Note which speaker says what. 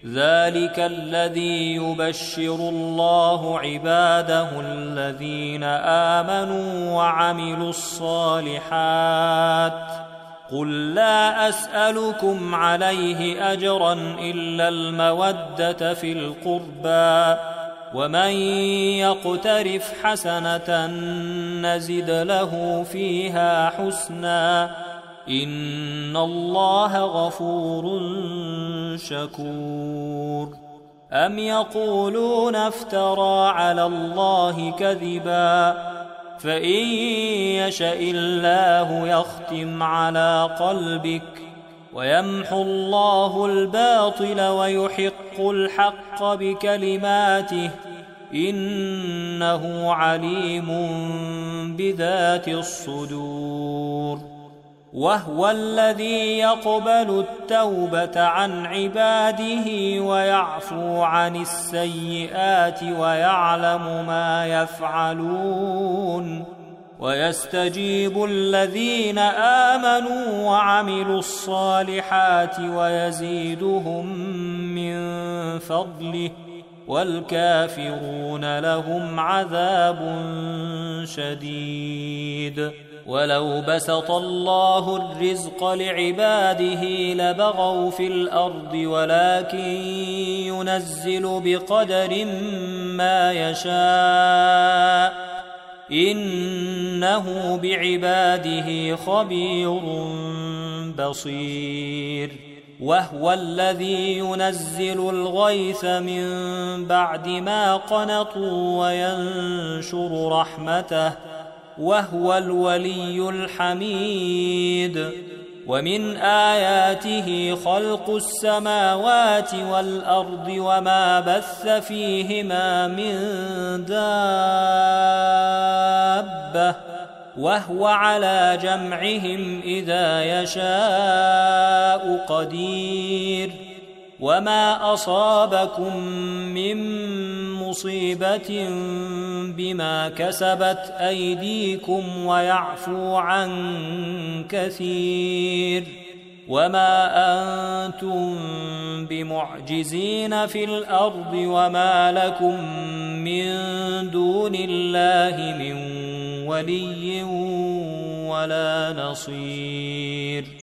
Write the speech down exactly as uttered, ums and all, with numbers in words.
Speaker 1: ذلك الذي يبشر الله عباده الذين آمنوا وعملوا الصالحات. قل لا أسألكم عليه أجرا إلا المودة في القربى، ومن يقترف حسنة نزد له فيها حسنا، إن الله غفور شكور. أم يقولون افترى على الله كذبا، فإن يشأ الله يختم على قلبك ويمحو الله الباطل ويحق الحق بكلماته، إنه عليم بذات الصدور. وهو الذي يقبل التوبة عن عباده ويعفو عن السيئات ويعلم ما يفعلون، ويستجيب الذين آمنوا وعملوا الصالحات ويزيدهم من فضله، والكافرون لهم عذاب شديد. ولو بسط الله الرزق لعباده لبغوا في الأرض، ولكن ينزل بقدر ما يشاء، إنه بعباده خبير بصير. وهو الذي ينزل الغيث من بعد ما قنطوا وينشر رحمته، وهو الولي الحميد. ومن آياته خلق السماوات والأرض وما بث فيهما من دابة، وهو على جمعهم إذا يشاء قدير. وما أصابكم من مصيبة بما كسبت أيديكم ويعفو عن كثير، وما أنتم بمعجزين في الأرض، وما لكم من دون الله من ولي ولا نصير.